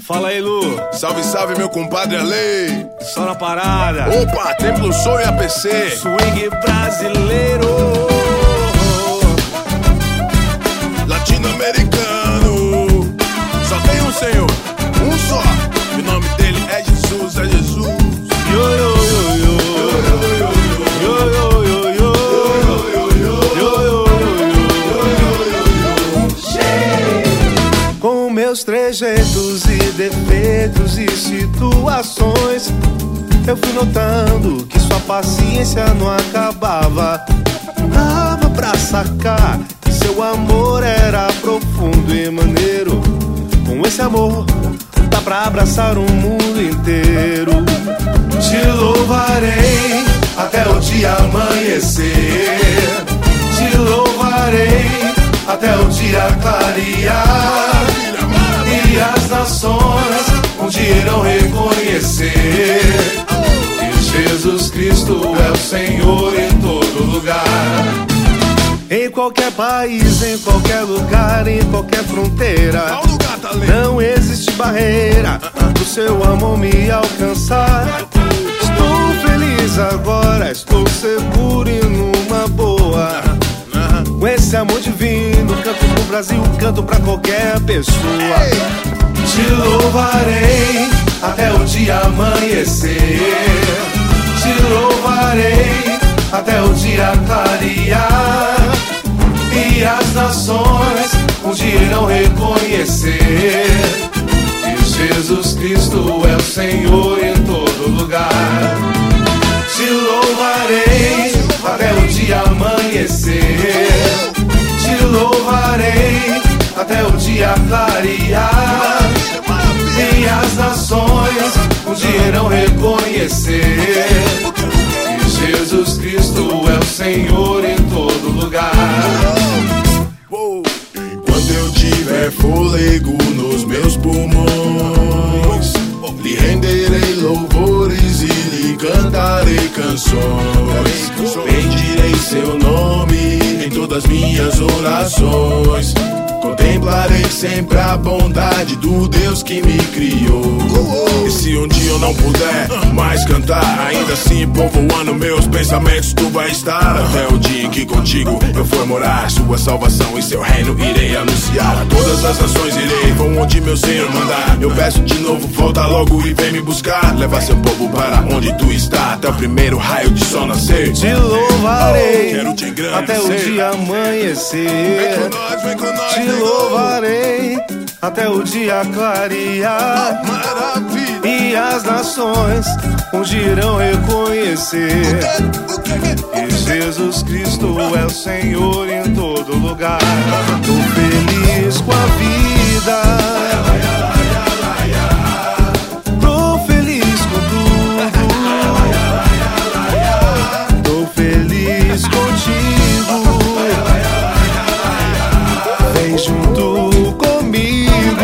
Fala aí, Lu. Salve, salve, meu compadre Ale. Só na parada. Opa, Templo Show e APC. Swing brasileiro. Latino-americano. Só tem um Senhor, um só. O nome dele é Jesus, é Jesus. Yo, yo, yo, yo. Com meus trejeitos e defeitos e situações, eu fui notando que sua paciência não acabava. Dava pra sacar que seu amor era profundo e maneiro. Com esse amor dá pra abraçar o mundo inteiro. Te louvarei até o dia amanhecer. Te louvarei até o dia clarear. E as nações um dia irão reconhecer que Jesus Cristo é o Senhor em todo lugar. Em qualquer país, em qualquer lugar, em qualquer fronteira, não existe barreira pro seu amor me alcançar. Estou feliz agora, estou seguro e numa boa. Com esse amor divino, canto pro Brasil, canto pra qualquer pessoa. Te louvarei até o dia amanhecer. Te louvarei até o dia clarear. E as nações um dia irão reconhecer que Jesus Cristo é o Senhor em todo lugar. Te louvarei até o dia amanhecer. Te louvarei até o dia clarear. E as nações um dia irão reconhecer que Jesus Cristo é o Senhor em todo lugar. Quando eu tiver fôlego nos meus pulmões, lhe renderei louvores e lhe cantarei canções. Bendirei seu nome em todas minhas orações. Contemplarei sempre a bondade do Deus que me criou. E se um dia eu não puder mais cantar, ainda assim povoando meus pensamentos tu vai estar. Até o dia em que contigo eu for morar, sua salvação e seu reino irei anunciar. A todas as nações irei, vão onde meu Senhor mandar. Eu peço de novo, volta logo e vem me buscar. Leva seu povo para onde tu está, até o primeiro raio de sol nascer. Te louvarei quero te engrandecer até o dia amanhecer. Vem com nós, vem com nós. Te louvarei até o dia clarear. Maravilha. E as nações um dia irão reconhecer que Jesus Cristo é o Senhor em todo lugar. Tô feliz com a vida, tô feliz com tudo, tô feliz contigo. Vem junto comigo.